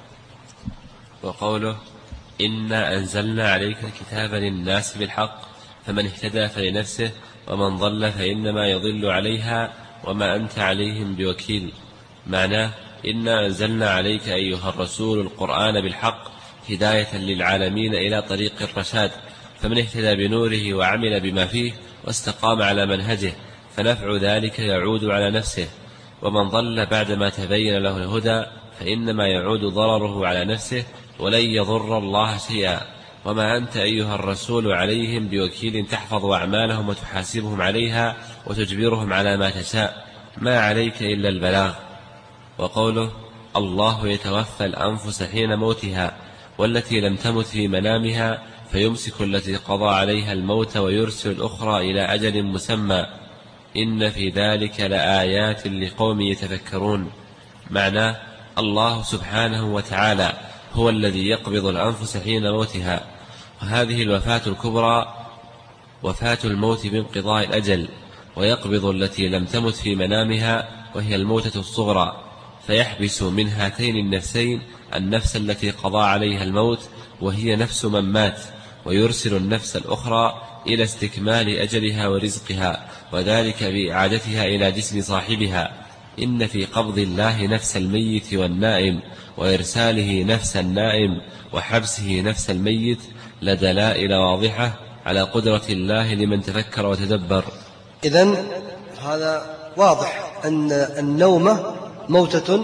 وقوله إنا أنزلنا عليك الكتاب للناس بالحق فمن اهتدى فلنفسه ومن ضل فإنما يضل عليها وما أنت عليهم بوكيل، معناه إنا أنزلنا عليك أيها الرسول القرآن بالحق هداية للعالمين إلى طريق الرشاد فمن اهتدى بنوره وعمل بما فيه واستقام على منهجه فنفع ذلك يعود على نفسه، ومن ضل بعدما تبين له الهدى فإنما يعود ضرره على نفسه ولن يضر الله شيئا. وما أنت أيها الرسول عليهم بوكيل تحفظ أعمالهم وتحاسبهم عليها وتجبرهم على ما تشاء، ما عليك إلا البلاغ. وقوله الله يتوفى الأنفس حين موتها والتي لم تمت في منامها فيمسك التي قضى عليها الموت ويرسل الأخرى إلى أجل مسمى إن في ذلك لآيات لقوم يتفكرون. معناه الله سبحانه وتعالى هو الذي يقبض الأنفس حين موتها، وهذه الوفاة الكبرى وفاة الموت بانقضاء الأجل، ويقبض التي لم تمت في منامها وهي الموتة الصغرى، فيحبس من هاتين النفسين النفس التي قضى عليها الموت وهي نفس من مات، ويرسل النفس الأخرى إلى استكمال أجلها ورزقها، وذلك بإعادتها إلى جسم صاحبها. إن في قبض الله نفس الميت والنائم وإرساله نفس النائم وحبسه نفس الميت لدلائل واضحة على قدرة الله لمن تفكر وتدبر. إذن هذا واضح أن النوم موتة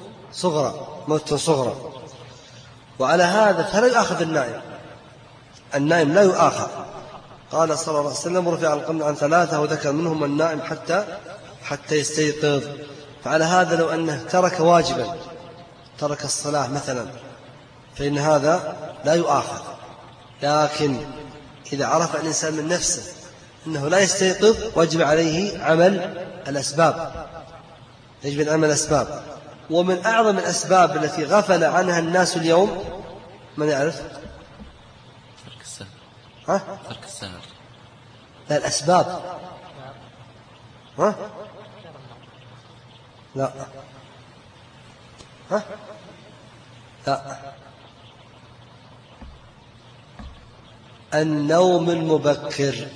صغرى، وعلى هذا فلا يؤاخذ النائم لا يؤاخذ. قال صلى الله عليه وسلم رفع القلم عن 3 وذكر منهم النائم حتى يستيقظ. فعلى هذا لو أنه ترك واجبا، ترك الصلاة مثلا، فإن هذا لا يؤاخذ. لكن إذا عرف الإنسان من نفسه أنه لا يستيقظ وجب عليه عمل الأسباب، يجب أن عمل الأسباب. ومن أعظم الأسباب التي غفل عنها الناس اليوم من يعرف؟ ترك السهر. ترك السهر. لا، الأسباب. لا النوم المبكر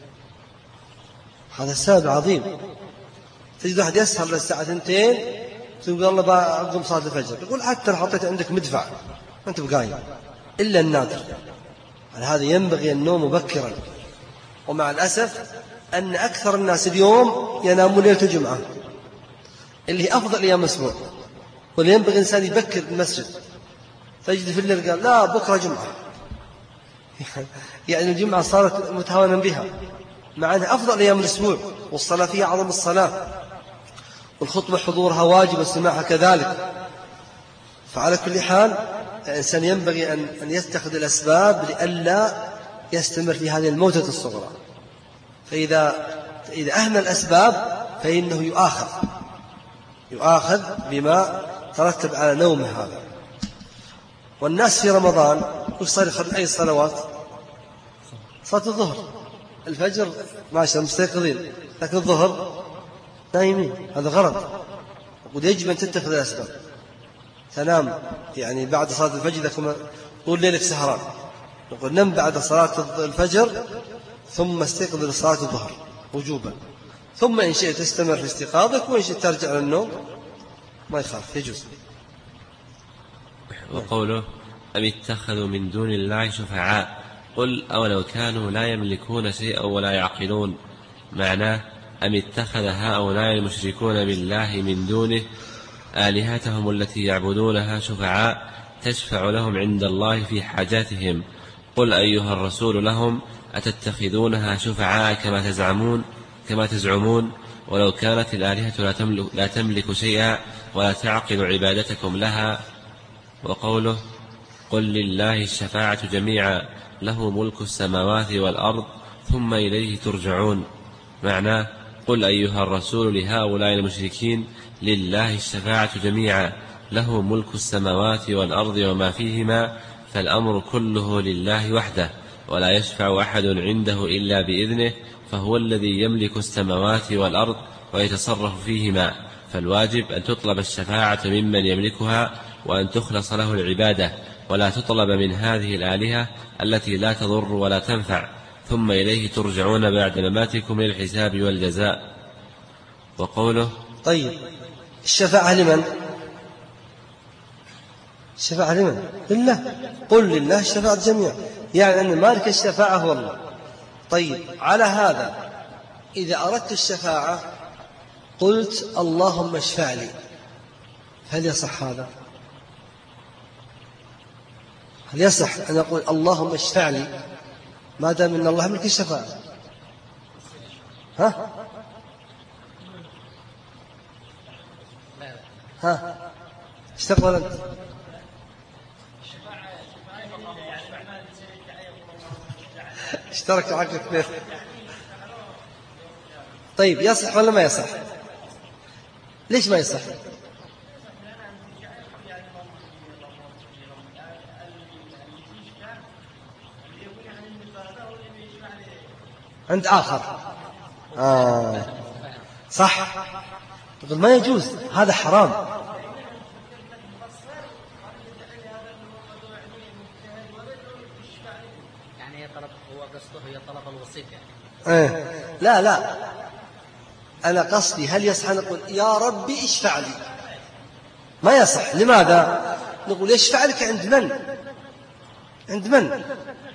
هذا سبب عظيم. تجد واحد يسهر للساعة 2 تقول الله بقوم صلاة الفجر، يقول حتى لو حطيت عندك مدفع ما أنت بقايم، إلا النادر. هذا ينبغي النوم مبكرا. ومع الأسف أن أكثر الناس اليوم ينامون ليلة الجمعة اللي هي أفضل أيام الأسبوع، واللي ينبغي الإنسان يبكر المسجد، تجد في الليل قال لا بكرة جمعة يعني الجمعة صارت متهاونا بها، مع أنها أفضل أيام الأسبوع والصلاة فيها أعظم الصلاة، والخطبة حضورها واجب والسماعها كذلك. فعلى كل حال الإنسان ينبغي أن يتخذ الأسباب لئلا يستمر في هذه الموتة الصغرى. فإذا أهمل الأسباب فإنه يؤاخذ بما ترتب على نومه هذا. والناس في رمضان وش صار يخرج أي صلوات؟ صلاة الظهر، الفجر ماشي مستيقظين، لكن الظهر نايمين. هذا غلط، ويجب أن تتخذ الأسباب. تنام يعني بعد صلاة الفجر كما طول ليلك سهران، نقول نم بعد صلاة الفجر ثم استيقظ لصلاة الظهر وجوبا، ثم إن شئت تستمر في استيقاظك وإن شئت ترجع للنوم ما يخاف، يجوز. وقوله أم اتخذوا من دون الله شفعاء قل أولو كانوا لا يملكون شيئا ولا يعقلون. معناه أم اتخذ هؤلاء المشركون بالله من دونه آلهتهم التي يعبدونها شفعاء تشفع لهم عند الله في حاجاتهم. قل أيها الرسول لهم أتتخذونها شفعاء كما تزعمون ولو كانت الآلهة لا تملك شيئا ولا تعقل عبادتكم لها. وقوله قل لله الشفاعة جميعا له ملك السماوات والأرض ثم إليه ترجعون. معناه قل أيها الرسول لهؤلاء المشركين لله الشفاعة جميعا له ملك السماوات والأرض وما فيهما، فالأمر كله لله وحده ولا يشفع أحد عنده إلا بإذنه، فهو الذي يملك السماوات والأرض ويتصرف فيهما، فالواجب أن تطلب الشفاعة ممن يملكها وأن تخلص له العبادة، ولا تطلب من هذه الآلهة التي لا تضر ولا تنفع، ثم إليه ترجعون بعد مماتكم للحساب والجزاء. وقوله طيب الشفاعة لمن؟ الشفاعة لمن؟ لله. قل لله الشفاعة جميعا، يعني أن مالك الشفاعة هو الله. طيب على هذا إذا أردت الشفاعة قلت اللهم اشفع لي، هل يصح هذا؟ هل يصح أن أقول اللهم اشفع لي ما دام أن الله ملك الشفاعة؟ ها؟ ها؟ ايش تقول أنت؟ اشترك عقل اثنين. طيب يصح ولا ما يصح؟ ليش ما يصح؟ عند آخر. صح. تقول ما يجوز، هذا حرام. يعني هو قصده هي طلب الوسيط يعني. لا أنا قصدي هل يصح نقول يا ربي اشفع لي؟ ما يصح. لماذا؟ نقول يشفع لك عند من؟ عند من؟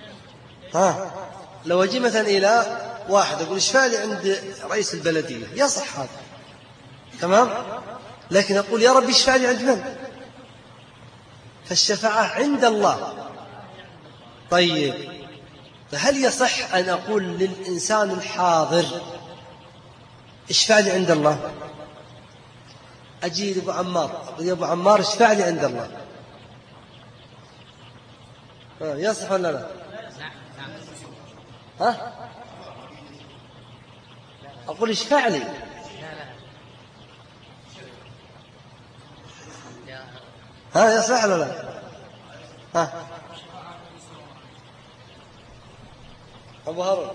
لو أجي مثلا إلى واحد أقول اشفع لي عند رئيس البلدية يصح هذا، تمام؟ لكن أقول يا ربي اشفع لي عند من؟ فالشفاعة عند الله. طيب فهل يصح أن أقول للإنسان الحاضر اشفع لي عند الله؟ أجي لأبو عمار أقول يا أبو عمار اشفع لي عند الله، يصح ولا لا؟ ها؟ أقول اشفع لي. يصح ولا لا؟ أبو هارون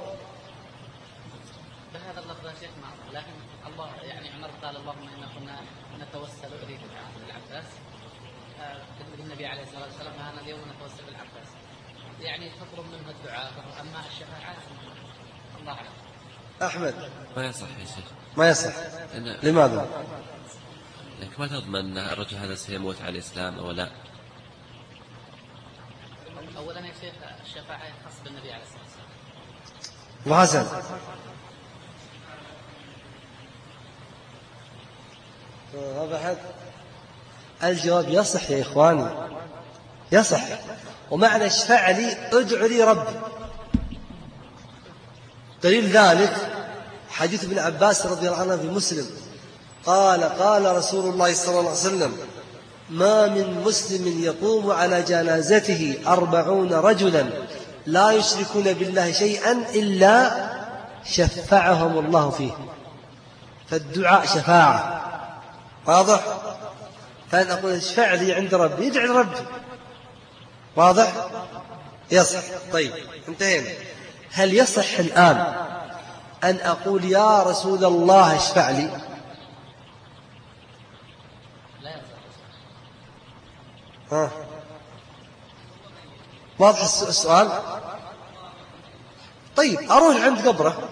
بهذا اللفظ يا شيخ معروف، لكن الله يعني عمر قال اللهم إنا كنا نتوسل إليك بالعباس، النبي عليه الصلاة والسلام هذا اليوم نتوسل بالعباس، يعني تطلب منه الدعاء. أما الشفاعة الله أعلم. أحمد ما يصح يا شيخ، ما يصح. لماذا؟ لأنك ما تضمن الرجل هذا سيموت على الإسلام أو لا. أولا يا شيخ الشفاعة خاص بالنبي عليه الصلاة والسلام. وحسن هذا حد. الجواب يصح يا إخواني، يصح. ومعنى اشفع لي ادعو لي ربي. دليل ذلك حديث ابن عباس رضي الله عنه في مسلم قال رسول الله صلى الله عليه وسلم ما من مسلم يقوم على جنازته 40 رجلا لا يشركون بالله شيئا إلا شفعهم الله فيه. فالدعاء شفاعة، واضح؟ فأنا أقول اشفع لي عند ربي يدعي ربي، واضح؟ يصح. طيب انتهينا. هل يصح الآن أن أقول يا رسول الله اشفع لي؟ واضح السؤال؟ طيب أروح عند قبره،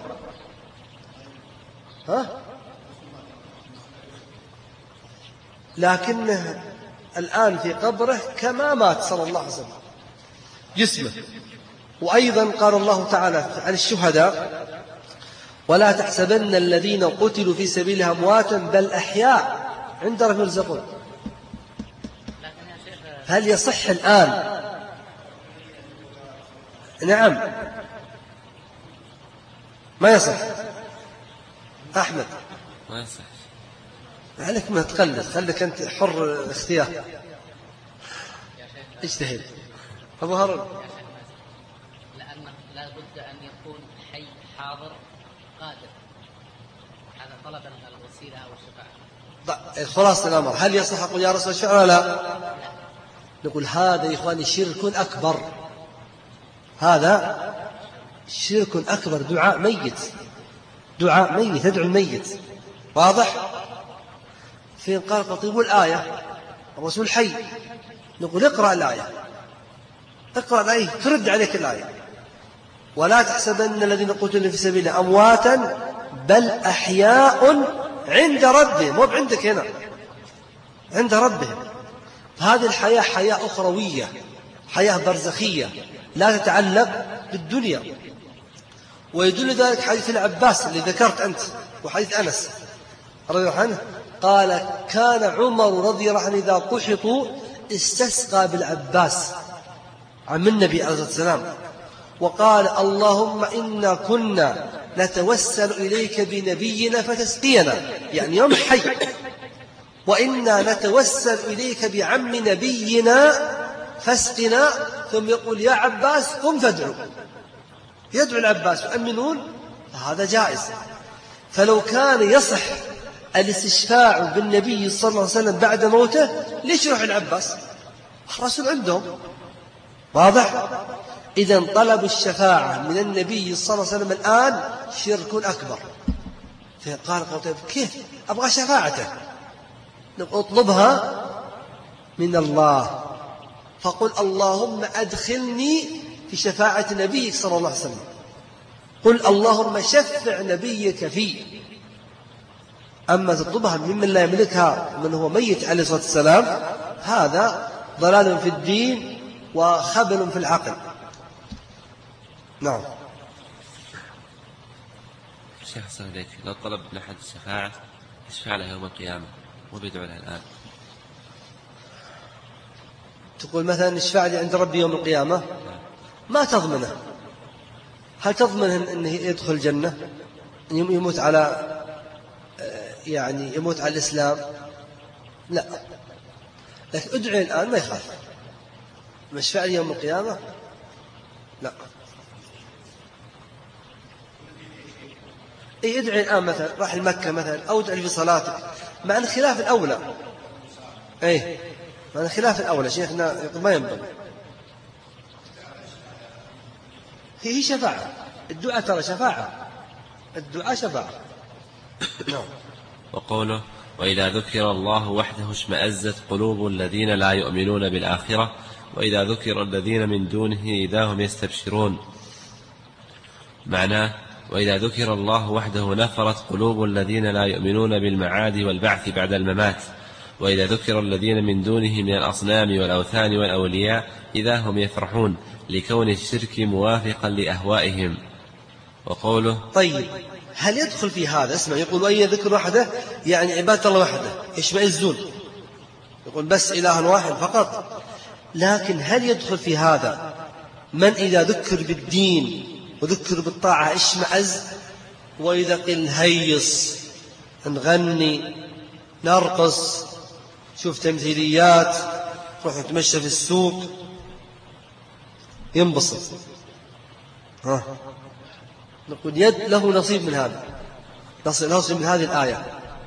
لكنه الآن في قبره كما مات صلى الله عليه وسلم جسمه. وأيضا قال الله تعالى عن الشهداء ولا تحسبن الذين قتلوا في سبيل أمواتا بل أحياء عند ربهم يرزقون. هل يصح الآن؟ نعم ما يصح. أحمد ما يصح. عليك ما تقلد، خليك أنت حر الاختيار، اجتهد. أبو هارون لأن لا بد أن يكون حي حاضر قادر، هذا طلبا الوسيلة والشفاعة. خلاص الأمر هل يصح أقول يا رسول الشفاعة ولا لا؟ نقول هذا يا إخواني شرك أكبر، هذا شرك أكبر، دعاء ميت، دعاء ميت، تدعو الميت، واضح؟ فين قال قطيب الآية الرسول حي، نقول اقرأ الآية، اقرأ الآية ترد عليك الآية ولا تحسبن الذين قتلوا في سبيل أمواتا بل أحياء عند ربهم، مو عندك هنا، عند ربهم. هذه الحياة حياة أخروية، حياة برزخية لا تتعلق بالدنيا. ويدل ذلك حديث العباس اللي ذكرت أنت، وحديث أنس رضي الله عنه قال كان عمر رضي الله عنه إذا قحطوا استسقى بالعباس عم النبي عليه الصلاة والسلام، وقال اللهم إنا كنا نتوسل إليك بنبينا فتسقينا، يعني يوم حي، وإنا نتوسل إليك بعم نبينا فاسقنا. ثم يقول يا عباس قم فادعو، يدعو العباس يؤمنون، فهذا جائز. فلو كان يصح الاستشفاع بالنبي صلى الله عليه وسلم بعد موته ليش يروح العباس؟ الرسول عندهم واضح. إذن طلب الشفاعة من النبي صلى الله عليه وسلم الآن شرك أكبر. فقال كيف أبغى شفاعته؟ اطلبها من الله، فقل اللهم أدخلني في شفاعة نبيك صلى الله عليه وسلم، قل اللهم شفع نبيك فيه. أما تطلبها ممن لا يملكها من هو ميت عليه الصلاة والسلام هذا ضلال في الدين وخبل في العقل. نعم. شيخ صلى الله عليه وسلم لو طلب من أحد الشفاعة يشفع له يوم القيامة وبيدعو له الآن، تقول مثلا اشفع لي عند ربي يوم القيامة، ما تضمنه. هل تضمن أنه يدخل الجنة يموت على يعني يموت على الإسلام؟ لا، لكن ادعي الآن ما يخاف. اشفع لي يوم القيامة لا. اي ادعي الآن مثلا راح المكة مثلا، أو ادعي في صلاتك، مع أن خلاف الأولى. اي مع أن خلاف الأولى شيخنا ما ينبغي. هي شفاعة، الدعاء ترى شفاعة، الدعاء شفاعة. نعم. وقوله وإذا ذكر الله وحده اشمأزت قلوب الذين لا يؤمنون بالآخرة وإذا ذكر الذين من دونه إذا هم يستبشرون. معناه وإذا ذكر الله وحده نفرت قلوب الذين لا يؤمنون بالمعاد والبعث بعد الممات، وإذا ذكر الذين من دونه من الأصنام والأوثان والأولياء إذا هم يفرحون لكون الشرك موافقا لأهوائهم. وقوله طيب هل يدخل في هذا؟ اسمع، يقول وإذا ذكر وحده يعني عبادة الله وحده يشمئزون، يقول بس إله واحد فقط. لكن هل يدخل في هذا من إذا ذكر بالدين وذكر بالطاعة اشمئز، وإذا قل هيص نغني نرقص شوف تمثيليات روح نتمشى في السوق ينبسط، نقول يد له نصيب من هذا، نصيب من هذه الآية.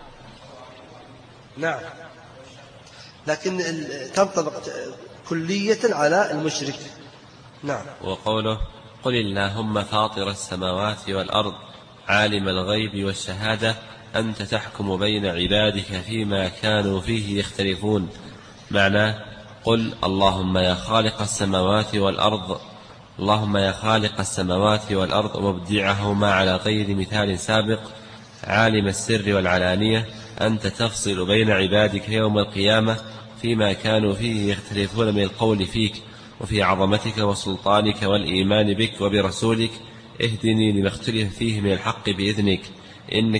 نعم، لكن تنطبق كلية على المشرك. نعم. وقوله قل اللهم فاطر السماوات والأرض عالم الغيب والشهادة أنت تحكم بين عبادك فيما كانوا فيه يختلفون. معناه قل اللهم يا خالق السماوات والأرض، اللهم يا خالق السماوات والأرض ومبدعهما على غير مثال سابق، عالم السر والعلانية، أنت تفصل بين عبادك يوم القيامة فيما كانوا فيه يختلفون من القول فيك وفي عظمتك وسلطانك والإيمان بك وبرسولك، اهدني لما اختلف فيه من الحق بإذنك، إنك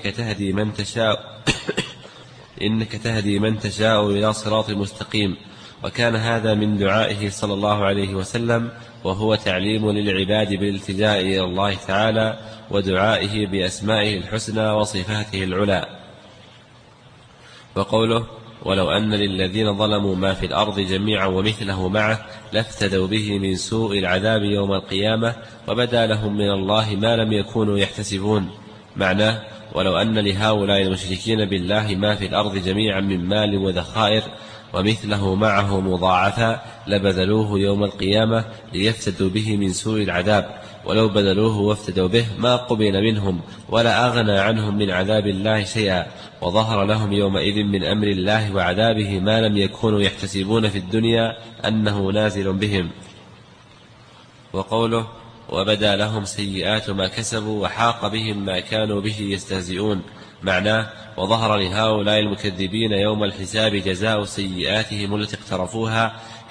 تهدي من تشاء إلى صراط مستقيم. وكان هذا من دعائه صلى الله عليه وسلم، وهو تعليم للعباد بالالتجاء إلى الله تعالى ودعائه بأسمائه الحسنى وصفاته العلى. وقوله ولو أن للذين ظلموا ما في الأرض جميعا ومثله معه لافتدوا به من سوء العذاب يوم القيامة وبدا لهم من الله ما لم يكونوا يحتسبون. معناه ولو أن لهؤلاء المشركين بالله ما في الأرض جميعا من مال وذخائر ومثله معه مضاعفا لبذلوه يوم القيامة ليفتدوا به من سوء العذاب، ولو بذلوه وافتدوا به ما قبل منهم ولا أغنى عنهم من عذاب الله شيئا، وظهر لهم يومئذ من أمر الله وعذابه ما لم يكونوا يحتسبون في الدنيا أنه نازل بهم. وقوله وبدا لهم سيئات ما كسبوا وحاق بهم ما كانوا به يستهزئون. معناه وظهر لهؤلاء المكذبين يوم الحساب جزاء سيئاتهم التي اقترفوها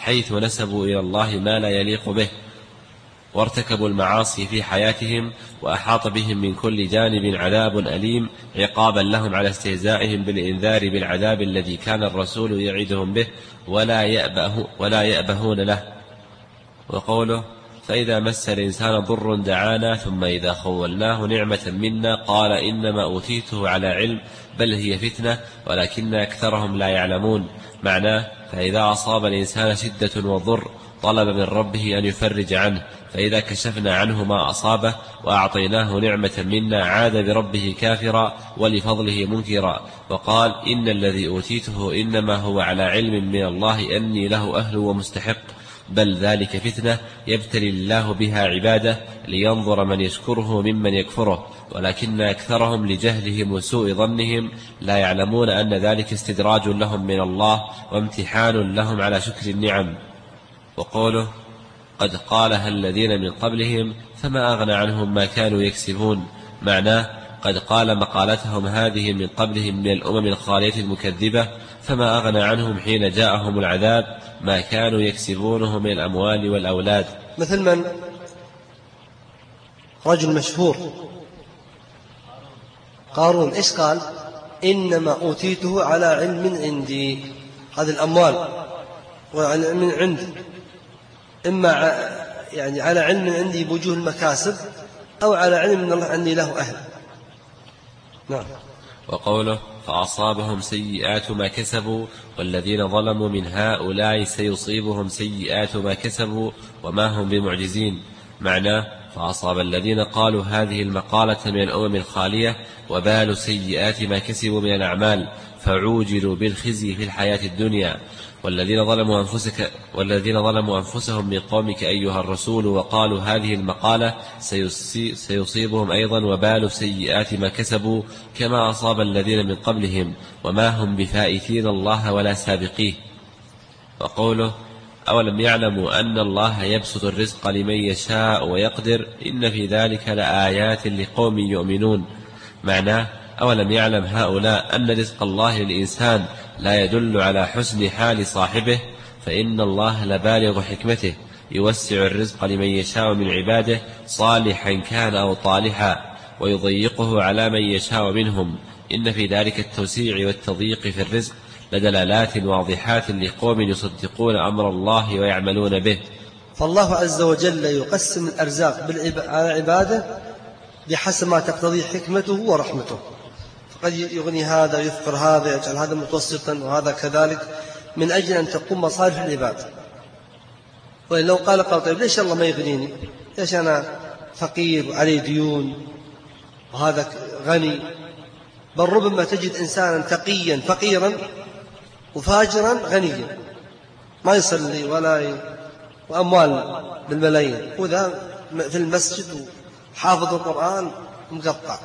حيث نسبوا إلى الله ما لا يليق به وارتكبوا المعاصي في حياتهم، وأحاط بهم من كل جانب عذاب أليم عقابا لهم على استهزائهم بالإنذار بالعذاب الذي كان الرسول يعدهم به ولا يأبهون له. وقوله: فإذا مس الإنسان ضر دعانا ثم إذا خولناه نعمة منا قال إنما أوتيته على علم بل هي فتنة ولكن أكثرهم لا يعلمون. معناه: فإذا أصاب الإنسان شدة وضر طلب من ربه أن يفرج عنه، فإذا كشفنا عنه ما أصابه وأعطيناه نعمة منا عاد بربه كافرا ولفضله منكرا، وقال: إن الذي أوتيته إنما هو على علم من الله أني له أهل ومستحق، بل ذلك فتنة يبتلي الله بها عباده لينظر من يشكره ممن يكفره، ولكن أكثرهم لجهلهم وسوء ظنهم لا يعلمون أن ذلك استدراج لهم من الله وامتحان لهم على شكر النعم. وقوله: قد قالها الذين من قبلهم فما أغنى عنهم ما كانوا يكسبون. معناه: قد قال مقالتهم هذه من قبلهم من الأمم الخالية المكذبة، فما أغنى عنهم حين جاءهم العذاب ما كانوا يكسبونه من الأموال والأولاد. مثل من؟ رجل مشهور قارون، إيش قال؟ إنما أوتيته على علم عندي. هذه الأموال وعلى من عندي، إما يعني على علم عندي بوجوه المكاسب، أو على علم من الله أني له أهل. نعم. وقوله: فأصابهم سيئات ما كسبوا والذين ظلموا من هؤلاء سيصيبهم سيئات ما كسبوا وما هم بمعجزين. معناه: فأصاب الذين قالوا هذه المقالة من الأمم الخالية وبال سيئات ما كسبوا من الأعمال، فعوجلوا بالخزي في الحياة الدنيا. والذين ظلموا أنفسهم من قومك أيها الرسول وقالوا هذه المقالة سيصيبهم أيضا وبال سيئات ما كسبوا كما أصاب الذين من قبلهم وما هم بفائتين الله ولا سابقيه. وقوله: أولم يعلموا أن الله يبسط الرزق لمن يشاء ويقدر إن في ذلك لآيات لقوم يؤمنون. معناه: أولم يعلم هؤلاء أن رزق الله للإنسان لا يدل على حسن حال صاحبه، فإن الله لبالغ حكمته يوسع الرزق لمن يشاء من عباده صالحا كان أو طالحا ويضيقه على من يشاء منهم، إن في ذلك التوسيع والتضييق في الرزق لدلالات واضحات لقوم يصدقون أمر الله ويعملون به. فالله عز وجل يقسم الأرزاق على عباده بحسب ما تقتضي حكمته ورحمته، فقد يغني هذا ويفقر هذا، يجعل هذا متوسطا وهذا كذلك، من أجل أن تقوم مصالح العباد. ولو قال طيب ليش الله ما يغنيني؟ ليش أنا فقير وعلي ديون وهذا غني؟ بل ربما تجد إنسانا تقيا فقيرا وفاجرا غنيا، ما يصلي وأموال بالملايين، وذا في المسجد وحافظ القرآن مقطع.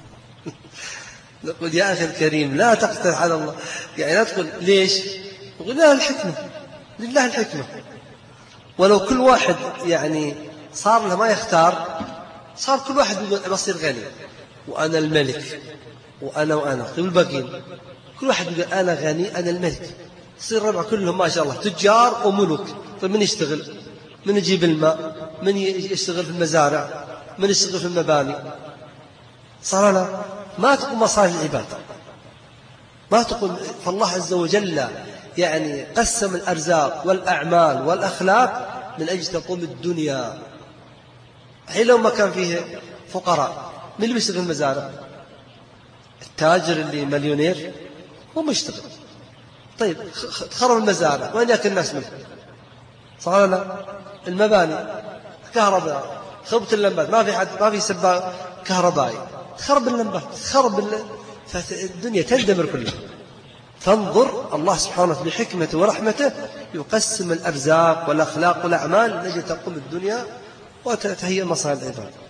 نقول يا أخي الكريم لا تقترح على الله، يعني لا تقول ليش؟ نقول لله الحكمة، لله الحكمة. ولو كل واحد يعني صار له ما يختار، صار كل واحد بصير غني، وأنا الملك وأنا طيب الباقين كل واحد يقول أنا غني أنا الملك، يصير ربع كلهم ما شاء الله تجار وملوك. طيب من يشتغل؟ من يجيب الماء؟ من يشتغل في المزارع؟ من يشتغل في المباني؟ صار لا ما تقوم مصالح العباد، ما تقوم. فالله عز وجل يعني قسم الأرزاق والأعمال والأخلاق من أجل تقوم الدنيا. حين لو ما كان فيه فقراء، من اللي بيشتغل في المزارع؟ التاجر اللي مليونير هو مشتغل. طيب تخرب المزارع وين يأكل الناس منه؟ صار لا المباني كهرباء، خربت اللمبات، ما في سباك كهربائي، تخرب اللمبات، فالدنيا تندمر كلها. فانظر الله سبحانه بحكمته ورحمته يقسم الأرزاق والأخلاق والأعمال لأجل تقوم الدنيا وتهيئ مصالح العباد.